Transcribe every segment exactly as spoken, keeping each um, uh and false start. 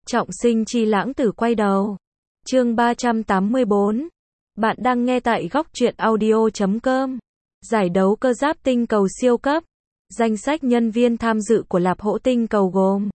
Trọng sinh chi lãng tử quay đầu. Chương ba trăm tám mươi bốn. Bạn đang nghe tại góc truyện audio chấm com. Giải đấu cơ giáp tinh cầu siêu cấp. Danh sách nhân viên tham dự của Lạp Hỗ tinh cầu gồm: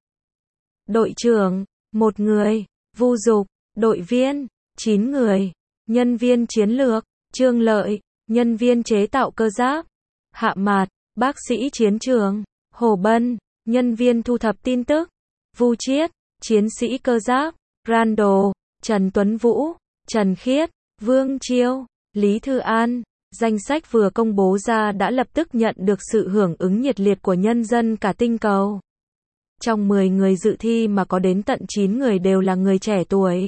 đội trưởng, một người; Vu Dục, đội viên, chín người; nhân viên chiến lược, Trương Lợi, nhân viên chế tạo cơ giáp; Hạ Mạt, bác sĩ chiến trường; Hồ Bân, nhân viên thu thập tin tức; Vu Chiết, chiến sĩ cơ giáp; Randall, Trần Tuấn Vũ, Trần Khiết, Vương Chiêu, Lý Thư An. Danh sách vừa công bố ra đã lập tức nhận được sự hưởng ứng nhiệt liệt của nhân dân cả tinh cầu. Trong mười người dự thi mà có đến tận chín người đều là người trẻ tuổi.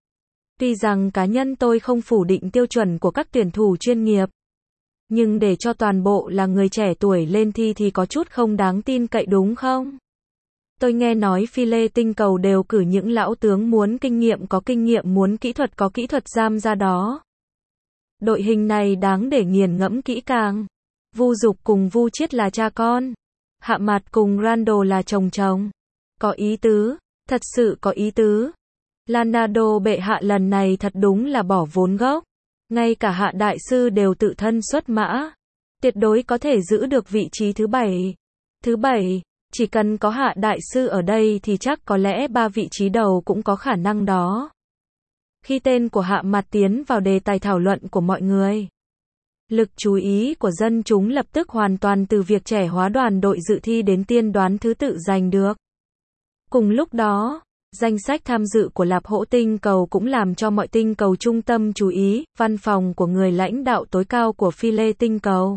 Tuy rằng cá nhân tôi không phủ định tiêu chuẩn của các tuyển thủ chuyên nghiệp, nhưng để cho toàn bộ là người trẻ tuổi lên thi thì có chút không đáng tin cậy đúng không? Tôi nghe nói phi lê tinh cầu đều cử những lão tướng muốn kinh nghiệm có kinh nghiệm, muốn kỹ thuật có kỹ thuật giam ra đó. Đội hình này đáng để nghiền ngẫm kỹ càng. Vu Dục cùng Vu Chiết là cha con. Hạ Mạt cùng Randall là chồng chồng. Có ý tứ, thật sự có ý tứ. Leonardo bệ hạ lần này thật đúng là bỏ vốn gốc. Ngay cả Hạ đại sư đều tự thân xuất mã. Tuyệt đối có thể giữ được vị trí thứ bảy. Thứ bảy, chỉ cần có Hạ đại sư ở đây thì chắc có lẽ ba vị trí đầu cũng có khả năng đó. Khi tên của Hạ Mạt tiến vào đề tài thảo luận của mọi người, lực chú ý của dân chúng lập tức hoàn toàn từ việc trẻ hóa đoàn đội dự thi đến tiên đoán thứ tự giành được. Cùng lúc đó, danh sách tham dự của Lạp Hỗ tinh cầu cũng làm cho mọi tinh cầu trung tâm chú ý. Văn phòng của người lãnh đạo tối cao của phi lê tinh cầu.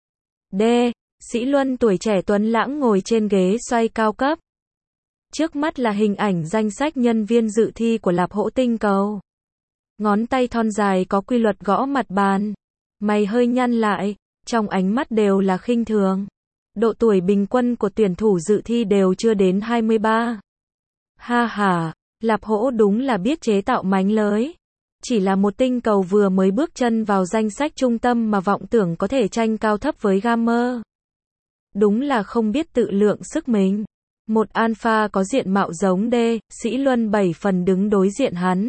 D. Sĩ Luân tuổi trẻ tuấn lãng ngồi trên ghế xoay cao cấp. Trước mắt là hình ảnh danh sách nhân viên dự thi của Lạp Hỗ tinh cầu. Ngón tay thon dài có quy luật gõ mặt bàn. Mày hơi nhăn lại, trong ánh mắt đều là khinh thường. Độ tuổi bình quân của tuyển thủ dự thi đều chưa đến hai mươi ba. Ha ha, Lạp Hỗ đúng là biết chế tạo mánh lới. Chỉ là một tinh cầu vừa mới bước chân vào danh sách trung tâm mà vọng tưởng có thể tranh cao thấp với Gamer. Đúng là không biết tự lượng sức mình. Một alpha có diện mạo giống D, Sĩ Luân bảy phần đứng đối diện hắn.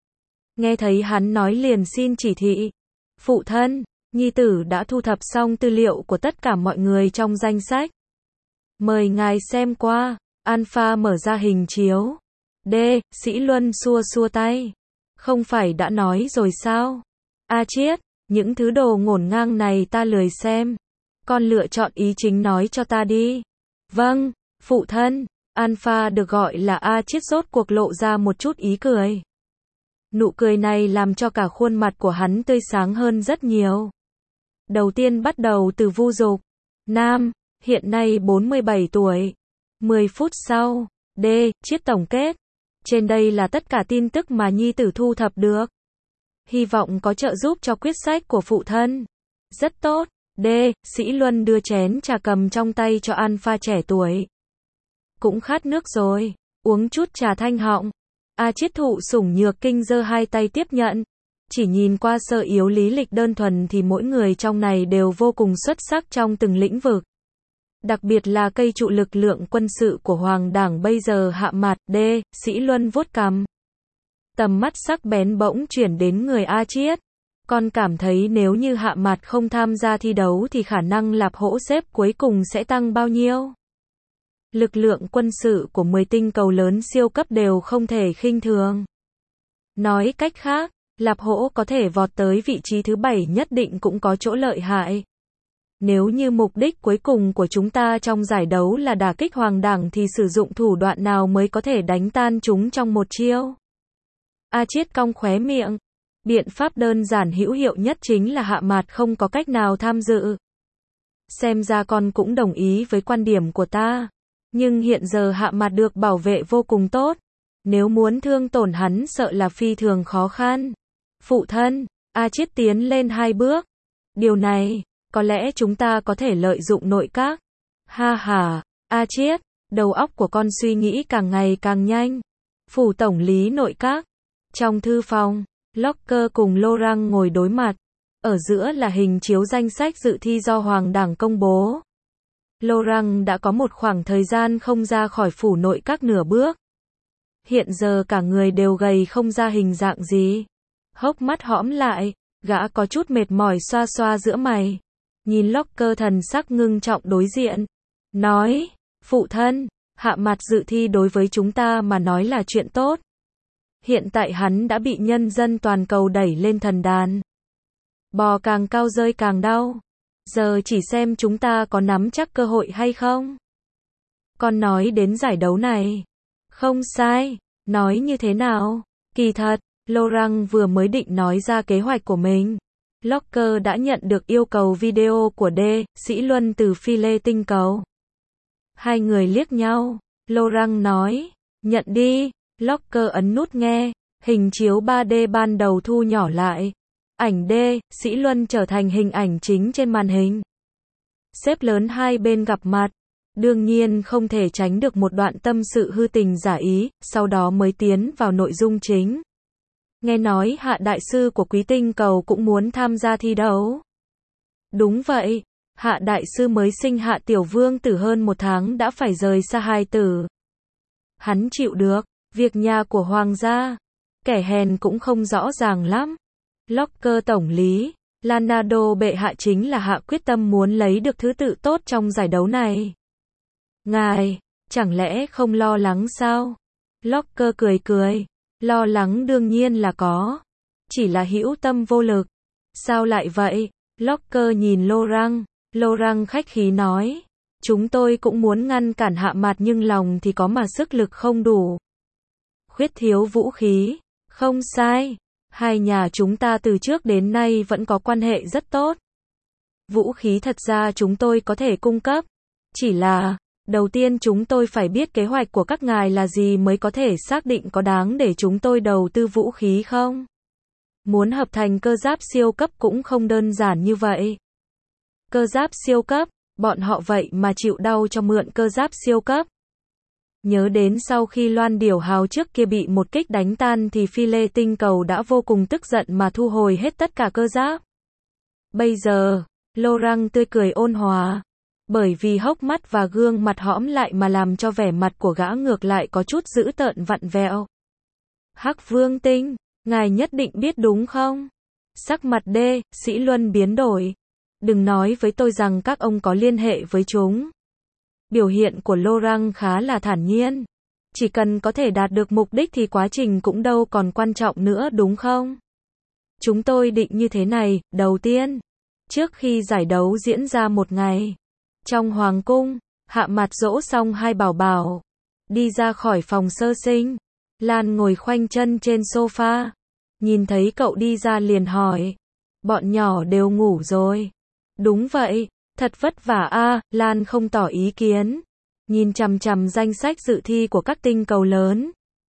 Nghe thấy hắn nói liền xin chỉ thị. Phụ thân, nhi tử đã thu thập xong tư liệu của tất cả mọi người trong danh sách. Mời ngài xem qua. Alpha mở ra hình chiếu. D, Sĩ Luân xua xua tay. Không phải đã nói rồi sao? A Chiết, những thứ đồ ngổn ngang này ta lười xem. Con lựa chọn ý chính nói cho ta đi. Vâng, phụ thân. Alpha được gọi là A Chiết rốt cuộc lộ ra một chút ý cười. Nụ cười này làm cho cả khuôn mặt của hắn tươi sáng hơn rất nhiều. Đầu tiên bắt đầu từ Vu Dục. Nam, hiện nay bốn mươi bảy tuổi. mười phút sau, D, Chiết tổng kết. Trên đây là tất cả tin tức mà nhi tử thu thập được. Hy vọng có trợ giúp cho quyết sách của phụ thân. Rất tốt. D, Sĩ Luân đưa chén trà cầm trong tay cho Alpha trẻ tuổi. Cũng khát nước rồi, uống chút trà thanh họng. A Chiết thụ sủng nhược kinh giơ hai tay tiếp nhận. Chỉ nhìn qua sơ yếu lý lịch đơn thuần thì mỗi người trong này đều vô cùng xuất sắc trong từng lĩnh vực. Đặc biệt là cây trụ lực lượng quân sự của Hoàng Đảng bây giờ. Hạ Mạt. D, Sĩ Luân vuốt cằm. Tầm mắt sắc bén bỗng chuyển đến người A Chiết. Con cảm thấy nếu như Hạ Mạt không tham gia thi đấu thì khả năng Lạp Hỗ xếp cuối cùng sẽ tăng bao nhiêu? Lực lượng quân sự của mười tinh cầu lớn siêu cấp đều không thể khinh thường. Nói cách khác, Lạp Hỗ có thể vọt tới vị trí thứ bảy nhất định cũng có chỗ lợi hại. Nếu như mục đích cuối cùng của chúng ta trong giải đấu là đả kích Hoàng Đảng thì sử dụng thủ đoạn nào mới có thể đánh tan chúng trong một chiêu? A Chiết cong khóe miệng. Biện pháp đơn giản hữu hiệu nhất chính là Hạ Mạt không có cách nào tham dự. Xem ra con cũng đồng ý với quan điểm của ta. Nhưng hiện giờ Hạ Mạt được bảo vệ vô cùng tốt. Nếu muốn thương tổn hắn sợ là phi thường khó khăn. Phụ thân, A Chiết tiến lên hai bước. Điều này, có lẽ chúng ta có thể lợi dụng nội các. Ha ha, A Chiết, đầu óc của con suy nghĩ càng ngày càng nhanh. Phủ tổng lý nội các. Trong thư phòng, Locker cùng Laurent ngồi đối mặt. Ở giữa là hình chiếu danh sách dự thi do Hoàng Đảng công bố. Laurent đã có một khoảng thời gian không ra khỏi phủ nội các nửa bước. Hiện giờ cả người đều gầy không ra hình dạng gì. Hốc mắt hõm lại, gã có chút mệt mỏi xoa xoa giữa mày. Nhìn Locker thần sắc ngưng trọng đối diện. Nói, phụ thân, hạ mặt dự thi đối với chúng ta mà nói là chuyện tốt. Hiện tại hắn đã bị nhân dân toàn cầu đẩy lên thần đàn. Bò càng cao rơi càng đau. Giờ chỉ xem chúng ta có nắm chắc cơ hội hay không. Con nói đến giải đấu này. Không sai. Nói như thế nào? Kỳ thật, Laurent vừa mới định nói ra kế hoạch của mình. Locker đã nhận được yêu cầu video của D. Sĩ Luân từ phi lê tinh cầu. Hai người liếc nhau. Laurent nói, nhận đi. Locker ấn nút nghe. Hình chiếu ba D ban đầu thu nhỏ lại. Ảnh D. Sĩ Luân trở thành hình ảnh chính trên màn hình. Xếp lớn hai bên gặp mặt. Đương nhiên không thể tránh được một đoạn tâm sự hư tình giả ý, sau đó mới tiến vào nội dung chính. Nghe nói Hạ đại sư của Quý Tinh Cầu cũng muốn tham gia thi đấu. Đúng vậy, Hạ đại sư mới sinh Hạ tiểu vương tử hơn một tháng đã phải rời xa hài tử. Hắn chịu được, việc nhà của hoàng gia, kẻ hèn cũng không rõ ràng lắm. Locker tổng lý, Leonardo bệ hạ chính là Hạ quyết tâm muốn lấy được thứ tự tốt trong giải đấu này. Ngài, chẳng lẽ không lo lắng sao? Locker cười cười, lo lắng đương nhiên là có. Chỉ là hữu tâm vô lực. Sao lại vậy? Locker nhìn Laurent, Laurent khách khí nói. Chúng tôi cũng muốn ngăn cản Hạ mặt nhưng lòng thì có mà sức lực không đủ. Khuyết thiếu vũ khí. Không sai. Hai nhà chúng ta từ trước đến nay vẫn có quan hệ rất tốt. Vũ khí thật ra chúng tôi có thể cung cấp. Chỉ là, đầu tiên chúng tôi phải biết kế hoạch của các ngài là gì mới có thể xác định có đáng để chúng tôi đầu tư vũ khí không. Muốn hợp thành cơ giáp siêu cấp cũng không đơn giản như vậy. Cơ giáp siêu cấp, bọn họ vậy mà chịu đau cho mượn cơ giáp siêu cấp. Nhớ đến sau khi Loan Điểu Hào trước kia bị một kích đánh tan thì phi lê tinh cầu đã vô cùng tức giận mà thu hồi hết tất cả cơ giáp. Bây giờ, Laurent tươi cười ôn hòa. Bởi vì hốc mắt và gương mặt hõm lại mà làm cho vẻ mặt của gã ngược lại có chút dữ tợn vặn vẹo. Hắc Vương Tinh, ngài nhất định biết đúng không? Sắc mặt D. Sĩ Luân biến đổi. Đừng nói với tôi rằng các ông có liên hệ với chúng. Biểu hiện của Laurent khá là thản nhiên. Chỉ cần có thể đạt được mục đích thì quá trình cũng đâu còn quan trọng nữa đúng không? Chúng tôi định như thế này, đầu tiên, trước khi giải đấu diễn ra một ngày, trong hoàng cung, Hạ mặt dỗ xong hai bảo bảo, đi ra khỏi phòng sơ sinh. Lan ngồi khoanh chân trên sofa, nhìn thấy cậu đi ra liền hỏi, bọn nhỏ đều ngủ rồi. Đúng vậy, thật vất vả a. Lan không tỏ ý kiến, nhìn chằm chằm danh sách dự thi của các tinh cầu lớn.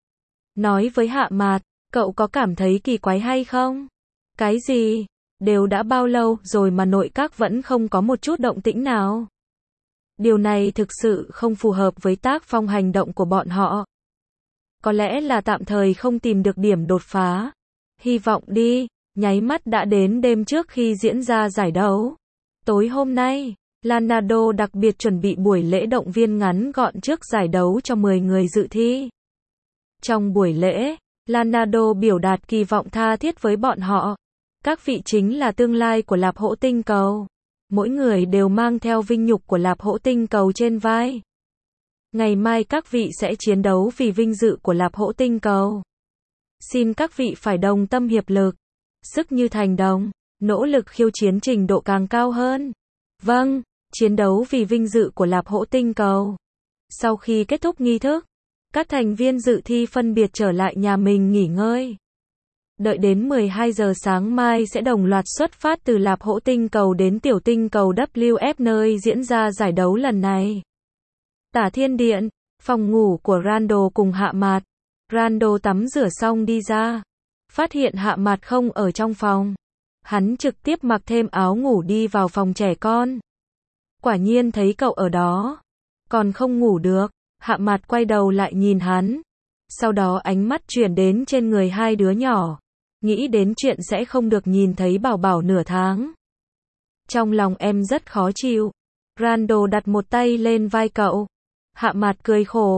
Nói với Hạ Mạt, cậu có cảm thấy kỳ quái hay không? Cái gì? Đều đã bao lâu rồi mà nội các vẫn không có một chút động tĩnh nào? Điều này thực sự không phù hợp với tác phong hành động của bọn họ. Có lẽ là tạm thời không tìm được điểm đột phá. Hy vọng đi, nháy mắt đã đến đêm trước khi diễn ra giải đấu. Tối hôm nay, Leonardo đặc biệt chuẩn bị buổi lễ động viên ngắn gọn trước giải đấu cho mười người dự thi. Trong buổi lễ, Leonardo biểu đạt kỳ vọng tha thiết với bọn họ. Các vị chính là tương lai của Lạp Hỗ Tinh Cầu. Mỗi người đều mang theo vinh nhục của Lạp Hỗ Tinh Cầu trên vai. Ngày mai các vị sẽ chiến đấu vì vinh dự của Lạp Hỗ Tinh Cầu. Xin các vị phải đồng tâm hiệp lực, sức như thành đồng, nỗ lực khiêu chiến trình độ càng cao hơn. Vâng, chiến đấu vì vinh dự của Lạp Hỗ Tinh Cầu. Sau khi kết thúc nghi thức, các thành viên dự thi phân biệt trở lại nhà mình nghỉ ngơi. Đợi đến mười hai giờ sáng mai sẽ đồng loạt xuất phát từ Lạp Hỗ Tinh Cầu đến tiểu tinh cầu W F nơi diễn ra giải đấu lần này. Tả Thiên Điện, phòng ngủ của Randall cùng Hạ Mạt. Randall tắm rửa xong đi ra, phát hiện Hạ Mạt không ở trong phòng. Hắn trực tiếp mặc thêm áo ngủ đi vào phòng trẻ con. Quả nhiên thấy cậu ở đó. Còn không ngủ được, Hạ Mạt quay đầu lại nhìn hắn. Sau đó ánh mắt chuyển đến trên người hai đứa nhỏ. Nghĩ đến chuyện sẽ không được nhìn thấy bảo bảo nửa tháng. Trong lòng em rất khó chịu. Randall đặt một tay lên vai cậu. Hạ Mạt cười khổ.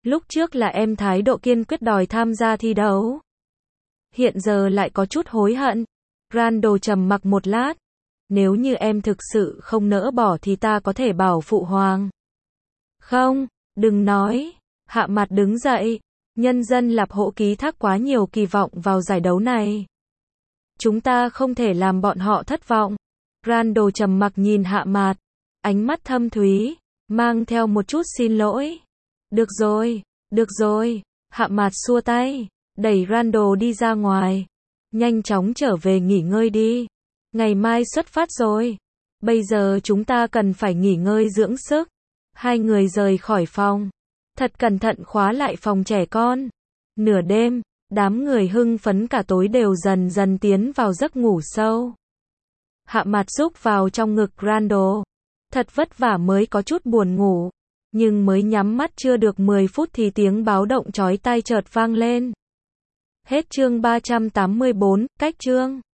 Lúc trước là em thái độ kiên quyết đòi tham gia thi đấu. Hiện giờ lại có chút hối hận. Randall trầm mặc một lát. Nếu như em thực sự không nỡ bỏ thì ta có thể bảo phụ hoàng. Không, đừng nói. Hạ Mạt đứng dậy. Nhân dân Lạp Hổ ký thác quá nhiều kỳ vọng vào giải đấu này. Chúng ta không thể làm bọn họ thất vọng. Randall trầm mặc nhìn Hạ Mạt. Ánh mắt thâm thúy, mang theo một chút xin lỗi. Được rồi, được rồi. Hạ Mạt xua tay, đẩy Randall đi ra ngoài. Nhanh chóng trở về nghỉ ngơi đi. Ngày mai xuất phát rồi. Bây giờ chúng ta cần phải nghỉ ngơi dưỡng sức. Hai người rời khỏi phòng. Thật cẩn thận khóa lại phòng trẻ con. Nửa đêm, đám người hưng phấn cả tối đều dần dần tiến vào giấc ngủ sâu. Hạ Mạt rúc vào trong ngực Randall. Thật vất vả mới có chút buồn ngủ. Nhưng mới nhắm mắt chưa được mười phút thì tiếng báo động chói tai chợt vang lên. Hết chương ba trăm tám mươi bốn, cách chương.